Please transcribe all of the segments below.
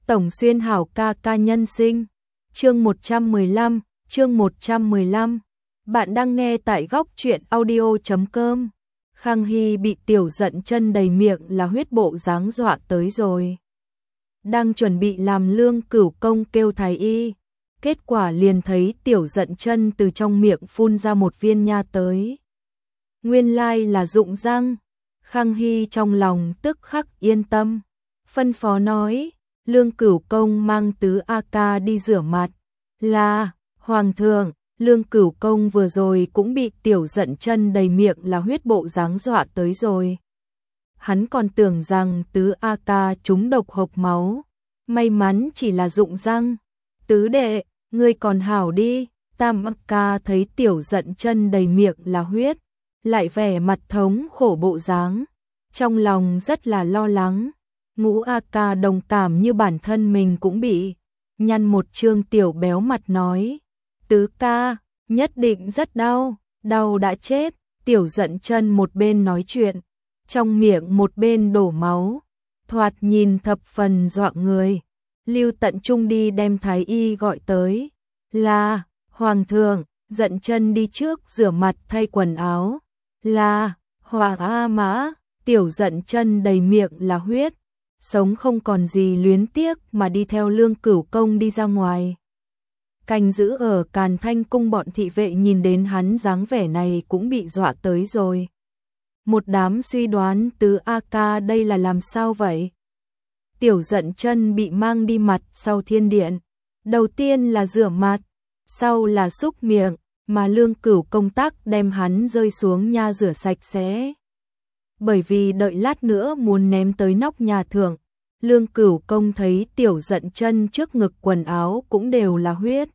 Tổng Xuyên hảo ca ca nhân sinh. Chương 115, chương 115. Bạn đang nghe tại góc truyện audio.com. Khang Hy bị Tiểu Dận Chân đầy miệng là huyết bộ dáng dọa tới rồi. Đang chuẩn bị làm Lương Cửu Công kêu thái y, kết quả liền thấy Tiểu Dận Chân từ trong miệng phun ra một viên nha tới. Nguyên lai là rụng răng. Khang Hy trong lòng tức khắc yên tâm, phân phó nói, Lương Cửu Công mang Tứ A Ca đi rửa mặt. Là, Hoàng thượng, Lương Cửu Công vừa rồi cũng bị Tiểu Dận Chân đầy miệng là huyết bộ dáng dọa tới rồi. Hắn còn tưởng rằng Tứ A Ca trúng độc hộc máu, may mắn chỉ là rụng răng. Tứ đệ, ngươi còn hảo đi. Tam A Ca thấy Tiểu Dận Chân đầy miệng là huyết, lại vẻ mặt thống khổ bộ dáng, trong lòng rất là lo lắng. Ngũ A Ca đồng cảm như bản thân mình cũng bị, nhăn một trương tiểu béo mặt nói, Tứ ca, nhất định rất đau, đau đã chết. Tiểu Dận Chân một bên nói chuyện, trong miệng một bên đổ máu, thoạt nhìn thập phần dọa người. Lưu Tận Trung đi đem thái y gọi tới. Là, Hoàng thượng, Dận Chân đi trước rửa mặt thay quần áo. Là, Hoàng A Mã. Tiểu Dận Chân đầy miệng là huyết, sống không còn gì luyến tiếc mà đi theo Lương Cửu Công đi ra ngoài. Canh giữ ở Càn Thanh cung bọn thị vệ nhìn đến hắn dáng vẻ này cũng bị dọa tới rồi. Một đám suy đoán Tứ A Ca đây là làm sao vậy? Tiểu Dận Chân bị mang đi mặt sau thiên điện, đầu tiên là rửa mặt, sau là xúc miệng, mà Lương Cửu Công tác đem hắn rơi xuống nha rửa sạch sẽ. Bởi vì đợi lát nữa muốn ném tới nóc nhà thượng, Lương Cửu Công thấy Tiểu Dận Chân trước ngực quần áo cũng đều là huyết.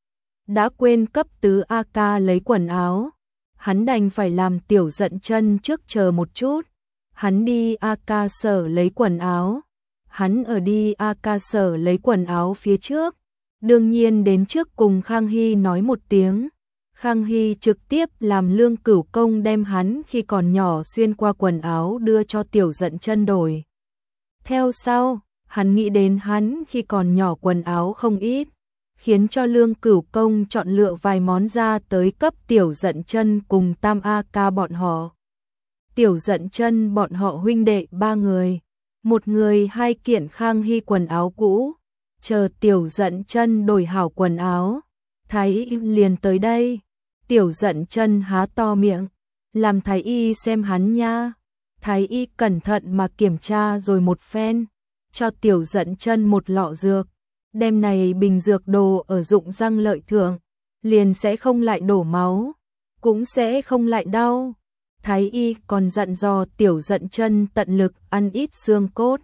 Đã quên cấp Tứ A Ca lấy quần áo, hắn đành phải làm Tiểu Dận Chân trước chờ một chút. Hắn đi A Ca sở lấy quần áo. Hắn ở đi A Ca sở lấy quần áo phía trước, đương nhiên đến trước cùng Khang Hy nói một tiếng. Khang Hy trực tiếp làm Lương Cửu Công đem hắn khi còn nhỏ xuyên qua quần áo đưa cho Tiểu Dận Chân đổi. Theo sau, hắn nghĩ đến hắn khi còn nhỏ quần áo không ít, khiến cho Lương Cửu Công chọn lựa vài món ra tới cấp Tiểu Dận Chân cùng Tam A Ca bọn họ. Tiểu Dận Chân bọn họ huynh đệ ba người, một người hai kiện Khang Hy quần áo cũ, chờ Tiểu Dận Chân đổi hảo quần áo, thái y liền tới đây. Tiểu Dận Chân há to miệng, làm thái y xem hắn nha. Thái y cẩn thận mà kiểm tra rồi một phen, cho Tiểu Dận Chân một lọ dược, đem này bình dược đồ ở rụng răng lợi thượng, liền sẽ không lại đổ máu, cũng sẽ không lại đau. Thái y còn dặn dò Tiểu Dận Chân tận lực ăn ít xương cốt,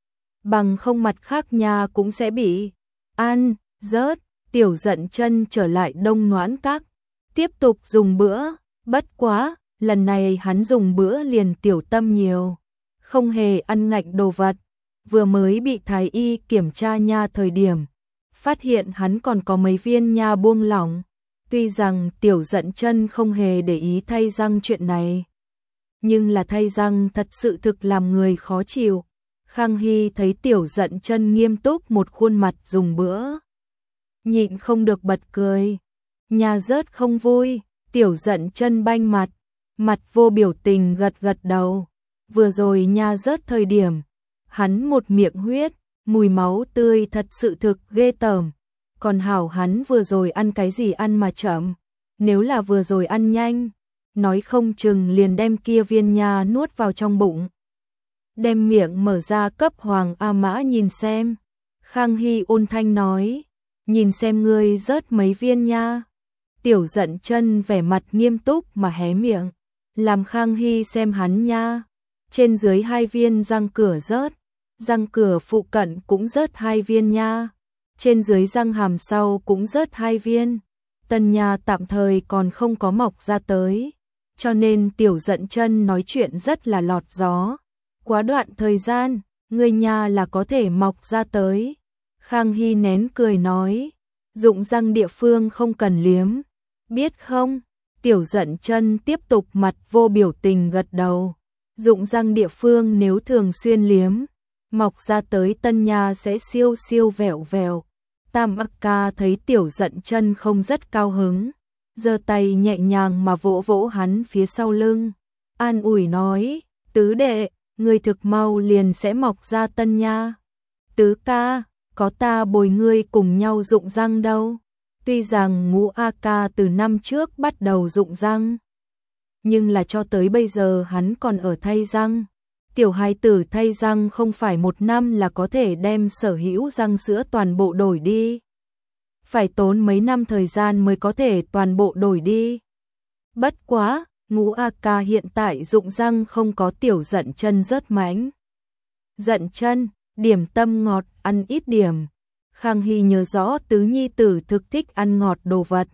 bằng không mặt khác nha cũng sẽ bị ăn rớt. Tiểu Dận Chân trở lại Đông Noãn Các, tiếp tục dùng bữa, bất quá, lần này hắn dùng bữa liền tiểu tâm nhiều, không hề ăn ngạnh đồ vật. Vừa mới bị thái y kiểm tra nha thời điểm, phát hiện hắn còn có mấy viên nha buông lỏng. Tuy rằng Tiểu Dận Chân không hề để ý thay răng chuyện này, nhưng là thay răng thật sự thực làm người khó chịu. Khang Hy thấy Tiểu Dận Chân nghiêm túc một khuôn mặt dùng bữa, nhịn không được bật cười. Nha rớt không vui. Tiểu Dận Chân banh mặt, mặt vô biểu tình gật gật đầu. Vừa rồi nha rớt thời điểm, hắn một miệng huyết, mùi máu tươi thật sự thực ghê tởm. Còn hảo hắn vừa rồi ăn cái gì ăn mà chậm, nếu là vừa rồi ăn nhanh, nói không chừng liền đem kia viên nha nuốt vào trong bụng. Đem miệng mở ra cấp Hoàng A Mã nhìn xem. Khang Hy ôn thanh nói, nhìn xem ngươi rớt mấy viên nha. Tiểu Dận Chân vẻ mặt nghiêm túc mà hé miệng, làm Khang Hy xem hắn nha. Trên dưới hai viên răng cửa rớt, răng cửa phụ cận cũng rớt hai viên nha, trên dưới răng hàm sau cũng rớt hai viên. Tân nha tạm thời còn không có mọc ra tới, cho nên Tiểu Dận Chân nói chuyện rất là lọt gió. Quá đoạn thời gian, ngươi nha là có thể mọc ra tới. Khang Hy nén cười nói, rụng răng địa phương không cần liếm, biết không? Tiểu Dận Chân tiếp tục mặt vô biểu tình gật đầu. Rụng răng địa phương nếu thường xuyên liếm, mọc ra tới tân nha sẽ siêu siêu vẹo vẹo. Tam A Ca thấy Tiểu Dận Chân không rất cao hứng, giơ tay nhẹ nhàng mà vỗ vỗ hắn phía sau lưng, an ủi nói, tứ đệ, người thực mau liền sẽ mọc ra tân nha. Tứ ca, có ta bồi ngươi cùng nhau rụng răng đâu. Tuy rằng Ngũ A Ca từ năm trước bắt đầu rụng răng, nhưng là cho tới bây giờ hắn còn ở thay răng. Tiểu hài tử thay răng không phải 1 năm là có thể đem sở hữu răng sữa toàn bộ đổi đi. Phải tốn mấy năm thời gian mới có thể toàn bộ đổi đi. Bất quá, Ngũ A Ca hiện tại rụng răng không có Tiểu Dận Chân rớt mãnh. Dận Chân, điểm tâm ngọt, ăn ít điểm. Khang Hy nhớ rõ tứ nhi tử thực thích ăn ngọt đồ vật.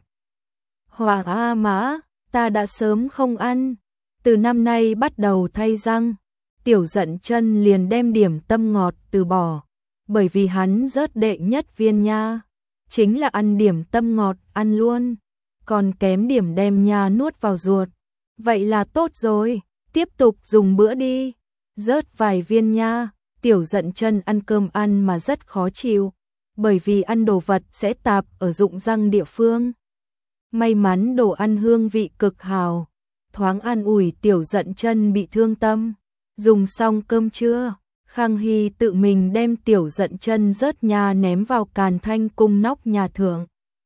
Hoàng A Mã, ta đã sớm không ăn. Từ năm nay bắt đầu thay răng, Tiểu Dận Chân liền đem điểm tâm ngọt từ bỏ, bởi vì hắn rớt đệ nhất viên nha, chính là ăn điểm tâm ngọt ăn luôn, còn kém điểm đem nha nuốt vào ruột. Vậy là tốt rồi, tiếp tục dùng bữa đi. Rớt vài viên nha, Tiểu Dận Chân ăn cơm ăn mà rất khó chịu, bởi vì ăn đồ vật sẽ tạp ở rụng răng địa phương. May mắn đồ ăn hương vị cực hào, thoáng an ủi Tiểu Dận Chân bị thương tâm. Dùng xong cơm trưa, Khang Hy tự mình đem Tiểu Dận Chân rớt nha ném vào Càn Thanh cung nóc nhà thượng.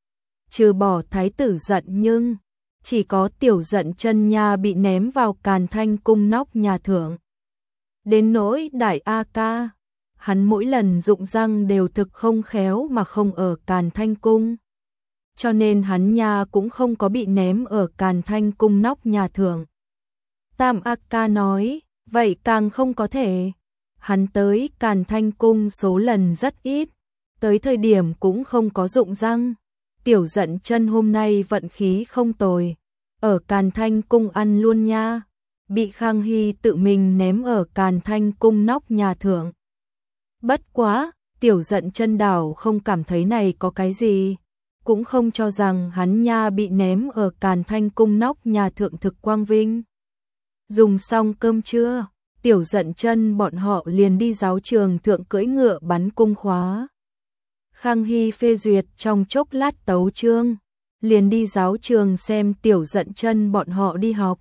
Trừ bỏ thái tử Dận Nhưng, chỉ có Tiểu Dận Chân nha bị ném vào Càn Thanh cung nóc nhà thượng. Đến nỗi Đại A Ca, hắn mỗi lần rụng răng đều thực không khéo mà không ở Càn Thanh cung, cho nên hắn nha cũng không có bị ném ở Càn Thanh cung nóc nhà thượng. Tam A Ca nói, vậy càng không có thể. Hắn tới Càn Thanh cung số lần rất ít, tới thời điểm cũng không có rụng răng. Tiểu Dận Chân hôm nay vận khí không tồi, ở Càn Thanh cung ăn luôn nha, bị Khang Hy tự mình ném ở Càn Thanh cung nóc nhà thượng. Bất quá, Tiểu Dận Chân đảo không cảm thấy này có cái gì, cũng không cho rằng hắn nha bị ném ở Càn Thanh cung nóc nhà thượng thực quang vinh. Dùng xong cơm trưa, Tiểu Dận Chân bọn họ liền đi giáo trường thượng cưỡi ngựa bắn cung khóa. Khang Hy phê duyệt trong chốc lát tấu chương, liền đi giáo trường xem Tiểu Dận Chân bọn họ đi học.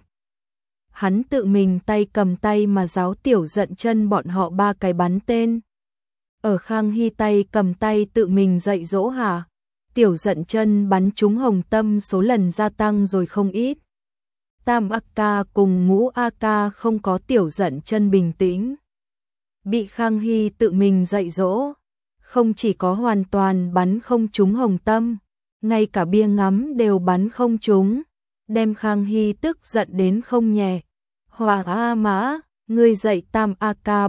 Hắn tự mình tay cầm tay mà giáo Tiểu Dận Chân bọn họ 3 cái bắn tên. Ở Khang Hy tay cầm tay tự mình dạy dỗ hả, Tiểu Dận Chân bắn trúng hồng tâm số lần gia tăng rồi không ít. Tam A Ca cùng Ngũ A Ca không có Tiểu Dận Chân bình tĩnh, bị Khang Hy tự mình dạy dỗ, không chỉ có hoàn toàn bắn không trúng hồng tâm, ngay cả bia ngắm đều bắn không trúng, đem Khang Hy tức giận đến không nhẹ. Hoàng A Mã, ngươi dạy Tam A Ca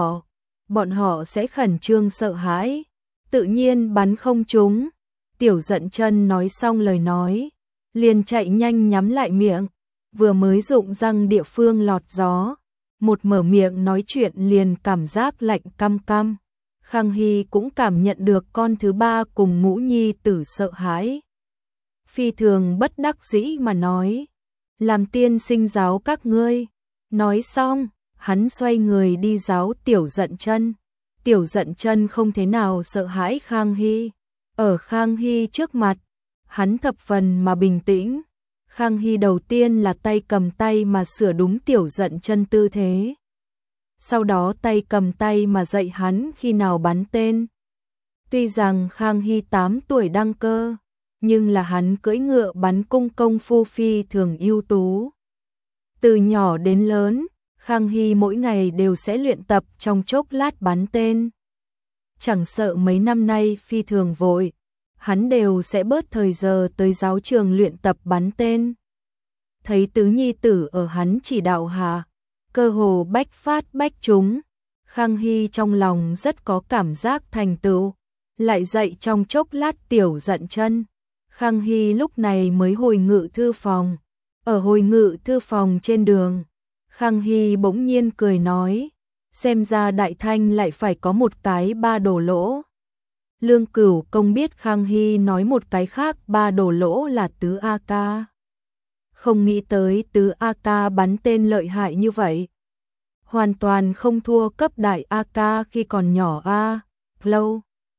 bọn họ sẽ khẩn trương sợ hãi, tự nhiên bắn không trúng. Tiểu Dận Chân nói xong lời nói, liền chạy nhanh nhắm lại miệng, vừa mới rụng răng địa phương lọt gió, một mở miệng nói chuyện liền cảm giác lạnh căm căm. Khang Hy cũng cảm nhận được con thứ ba cùng Ngũ nhi tử sợ hãi. Phi thường bất đắc dĩ mà nói, làm tiên sinh giáo các ngươi. Nói xong, hắn xoay người đi giáo Tiểu Dận Chân. Tiểu Dận Chân không thế nào sợ hãi Khang Hy. Ở Khang Hy trước mặt, hắn thập phần mà bình tĩnh. Khang Hy đầu tiên là tay cầm tay mà sửa đúng Tiểu Dận Chân tư thế. Sau đó tay cầm tay mà dạy hắn khi nào bắn tên. Tuy rằng Khang Hy 8 tuổi đăng cơ, nhưng là hắn cưỡi ngựa bắn cung công phu phi thường ưu tú. Từ nhỏ đến lớn, Khang Hy mỗi ngày đều sẽ luyện tập trong chốc lát bắn tên. Chẳng sợ mấy năm nay phi thường vội, hắn đều sẽ bớt thời giờ tới giáo trường luyện tập bắn tên. Thấy tứ nhi tử ở hắn chỉ đạo hạ, cơ hồ bách phát bách trúng, Khang Hy trong lòng rất có cảm giác thành tựu, lại dạy trong chốc lát Tiểu Dận Chân. Khang Hy lúc này mới hồi ngự thư phòng. Ở hồi ngự thư phòng trên đường, Khang Hy bỗng nhiên cười nói, xem ra Đại Thanh lại phải có một cái 3 đổ lỗ. Lương Cửu Công biết Khang Hy nói một cái khác 3 đổ lỗ là Tứ A Ca. Không nghĩ tới Tứ A Ca bắn tên lợi hại như vậy. hoàn toàn không thua cấp đại A ca khi còn nhỏ a. Lâu.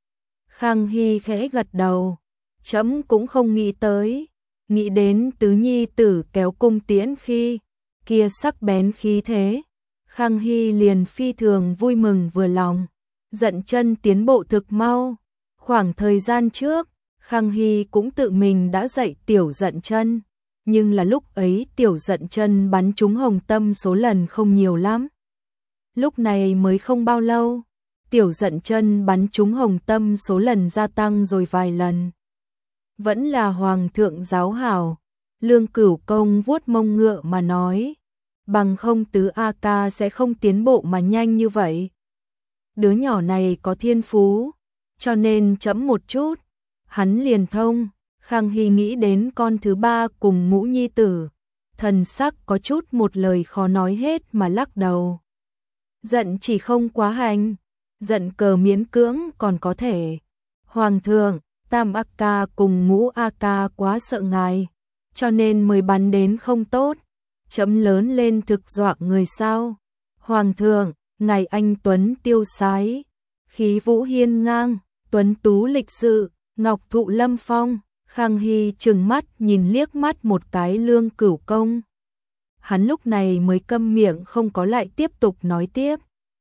Khang Hy khẽ gật đầu, trẫm cũng không nghĩ tới, nghĩ đến tứ nhi tử kéo cung tiễn khi kia sắc bén khí thế, Khang Hy liền phi thường vui mừng vừa lòng. Dận Chân tiến bộ thực mau, khoảng thời gian trước, Khang Hy cũng tự mình đã dạy Tiểu Dận Chân, nhưng là lúc ấy Tiểu Dận Chân bắn trúng hồng tâm số lần không nhiều lắm. Lúc này mới không bao lâu, Tiểu Dận Chân bắn trúng hồng tâm số lần gia tăng rồi vài lần. Vẫn là hoàng thượng giáo hảo, Lương Cửu Công vuốt mông ngựa mà nói, bằng không tứ A ca sẽ không tiến bộ mà nhanh như vậy. Đứa nhỏ này có thiên phú, cho nên chậm một chút, hắn liền thông. Khang Hy nghĩ đến con thứ ba cùng Ngũ nhi tử, thần sắc có chút một lời khó nói hết mà lắc đầu. Giận chỉ không quá hành, giận cờ miễn cưỡng còn có thể. Hoàng thượng, Tam A ca cùng Ngũ A ca quá sợ ngài, cho nên mới bắn đến không tốt. Chấm lớn lên thực dọa người sao? Hoàng thượng, ngài anh tuấn tiêu sái, khí vũ hiên ngang, tuấn tú lịch sự, ngọc thụ lâm phong. Khang Hy trừng mắt nhìn liếc mắt một cái Lương Cửu Công. Hắn lúc này mới câm miệng không có lại tiếp tục nói tiếp.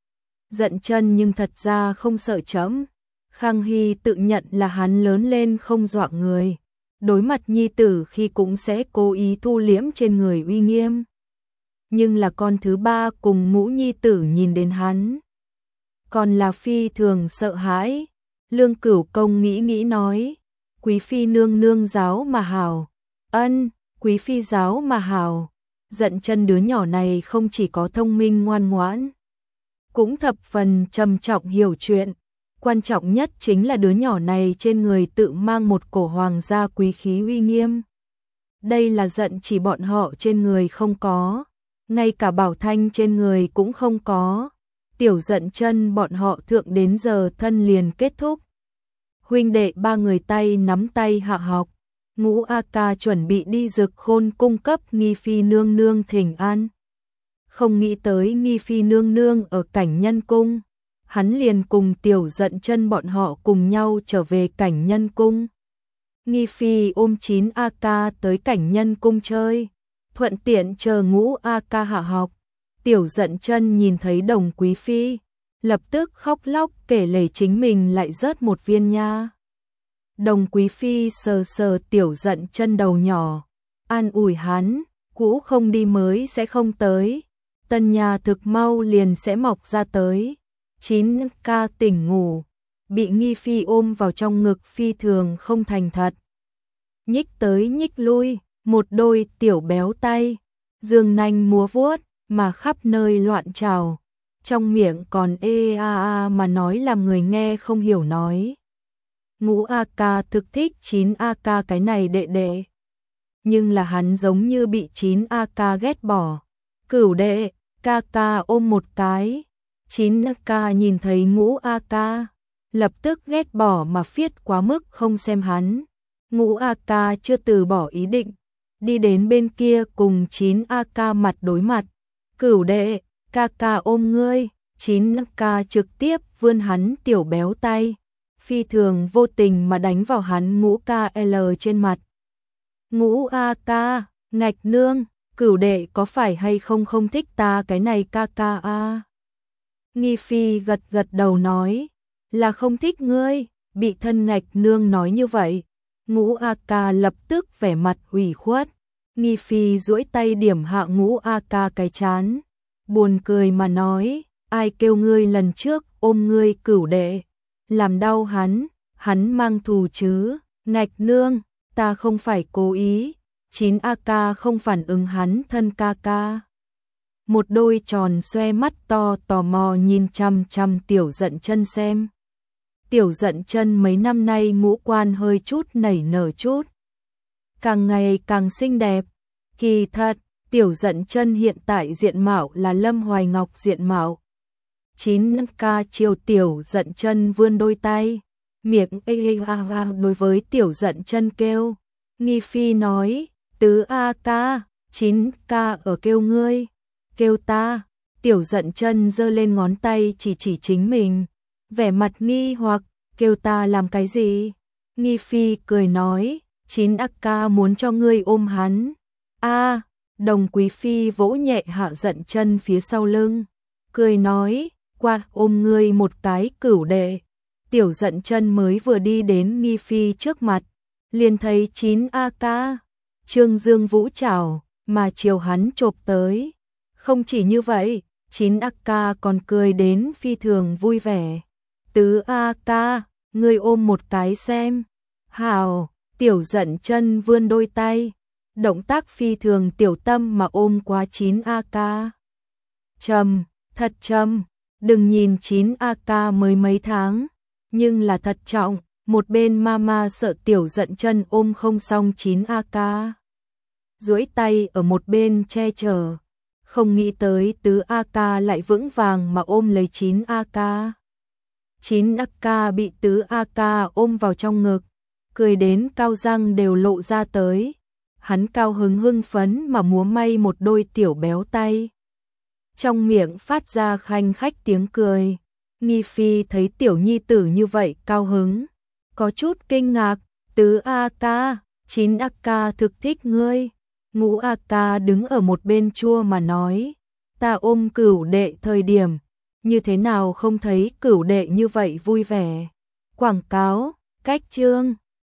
Dận Chân nhưng thật ra không sợ chấm. Khang Hy tự nhận là hắn lớn lên không dọa người, đối mặt nhi tử khi cũng sẽ cố ý thu liễm trên người uy nghiêm. Nhưng là con thứ ba cùng Ngũ nhi tử nhìn đến hắn, còn là phi thường sợ hãi. Lương Cửu Công nghĩ nghĩ nói, quý phi nương nương giáo mà hảo. Ân, quý phi giáo mà hảo. Dận Chân đứa nhỏ này không chỉ có thông minh ngoan ngoãn, cũng thập phần trầm trọng hiểu chuyện. Quan trọng nhất chính là đứa nhỏ này trên người tự mang một cổ hoàng gia quý khí uy nghiêm. Đây là Dận chỉ bọn họ trên người không có, ngay cả Bảo Thanh trên người cũng không có. Tiểu Dận Chân bọn họ thượng đến giờ thân liền kết thúc. Huynh đệ ba người tay nắm tay hạ học. Ngũ A ca chuẩn bị đi Dực Khôn cung cấp Nghi phi nương nương thỉnh an. Không nghĩ tới Nghi phi nương nương ở Cảnh Nhân cung, hắn liền cùng Tiểu Dận Chân bọn họ cùng nhau trở về Cảnh Nhân cung. Nghi phi ôm 9 A ca tới Cảnh Nhân cung chơi, thuận tiện chờ Ngũ A ca hạ học. Tiểu Dận Chân nhìn thấy Đồng quý phi, lập tức khóc lóc kể lể chính mình lại rớt một viên nha. Đồng quý phi sờ sờ Tiểu Dận Chân đầu nhỏ, an ủi hắn, cũ không đi mới sẽ không tới, tân nhà thực mau liền sẽ mọc ra tới. 9 ca tỉnh ngủ, bị Nghi phi ôm vào trong ngực phi thường không thành thật. Nhích tới nhích lui, một đôi tiểu béo tay, dương nanh múa vuốt, mà khắp nơi loạn trào. Trong miệng còn ê a a mà nói làm người nghe không hiểu nói. Ngũ A ca thực thích 9 A ca cái này đệ đệ, nhưng là hắn giống như bị 9 A ca ghét bỏ. Cửu đệ, ca ca ôm một cái. 9 A ca nhìn thấy Ngũ A ca, lập tức ghét bỏ mà phiết quá mức không xem hắn. Ngũ A ca chưa từ bỏ ý định, đi đến bên kia cùng 9 A ca mặt đối mặt. Cửu đệ, ca ca ôm ngươi. 9 A ca trực tiếp vươn hắn tiểu béo tay, phi thường vô tình mà đánh vào hắn Ngũ KL trên mặt. Ngũ A ca, ngạch nương, cửu đệ có phải hay không không thích ta cái này ca ca a? Nghi phi gật gật đầu nói, là không thích ngươi. Bị thân ngạch nương nói như vậy, Ngũ A ca lập tức vẻ mặt ủy khuất. Nghi phi duỗi tay điểm hạ Ngũ A ca cái chán, buồn cười mà nói, ai kêu ngươi lần trước ôm ngươi cửu đệ, làm đau hắn mang thù chứ. Ngạch nương, ta không phải cố ý. 9 A ca không phản ứng hắn thân ca ca. Một đôi tròn xoe mắt to tò mò nhìn chăm chăm Tiểu Dận Chân xem. Tiểu Dận Chân mấy năm nay ngũ quan hơi chút nảy nở chút, càng ngày càng xinh đẹp. Kỳ thật, Tiểu Dận Chân hiện tại diện mạo là Lâm Hoài Ngọc diện mạo. 9 ca chiều Tiểu Dận Chân vươn đôi tay, miệng đối với Tiểu Dận Chân kêu. Nghi phi nói, tứ A ca, 9 ca ở kêu ngươi, kêu ta, Tiểu Dận Chân giơ lên ngón tay chỉ chính mình, vẻ mặt nghi hoặc, kêu ta làm cái gì? Nghi Phi cười nói, 9 ác ca muốn cho ngươi ôm hắn. A, Đồng Quý Phi vỗ nhẹ Hạ Dận Chân phía sau lưng, cười nói, qua ôm ngươi một cái cửu đệ. Tiểu Dận Chân mới vừa đi đến Nghi Phi trước mặt, liền thấy 9 a ca, Trương Dương Vũ chảo, mà chiều hắn chộp tới. Không chỉ như vậy, 9 a ca còn cười đến phi thường vui vẻ. Tứ a ca, ngươi ôm một cái xem. Hảo, Tiểu Dận Chân vươn đôi tay, động tác phi thường tiểu tâm mà ôm qua 9 a ca. Trầm, thật trầm, đừng nhìn 9 a ca mới mấy tháng, nhưng là thật trọng. Một bên mama sợ Tiểu Dận Chân ôm không xong 9 a ca, duỗi tay ở một bên che chở, không nghĩ tới tứ a ca lại vững vàng mà ôm lấy 9 a ca. 9 a ca bị tứ a ca ôm vào trong ngực, cười đến cao răng đều lộ ra tới. Hắn cao hứng phấn mà múa may một đôi tiểu béo tay, trong miệng phát ra khanh khách tiếng cười. Nghi Phi thấy tiểu nhi tử như vậy cao hứng, có chút kinh ngạc. Tứ a ca, 9 a ca thực thích ngươi. Ngũ a ca đứng ở một bên chua mà nói, ta ôm cửu đệ thời điểm, như thế nào không thấy cửu đệ như vậy vui vẻ. Quảng cáo, cách chương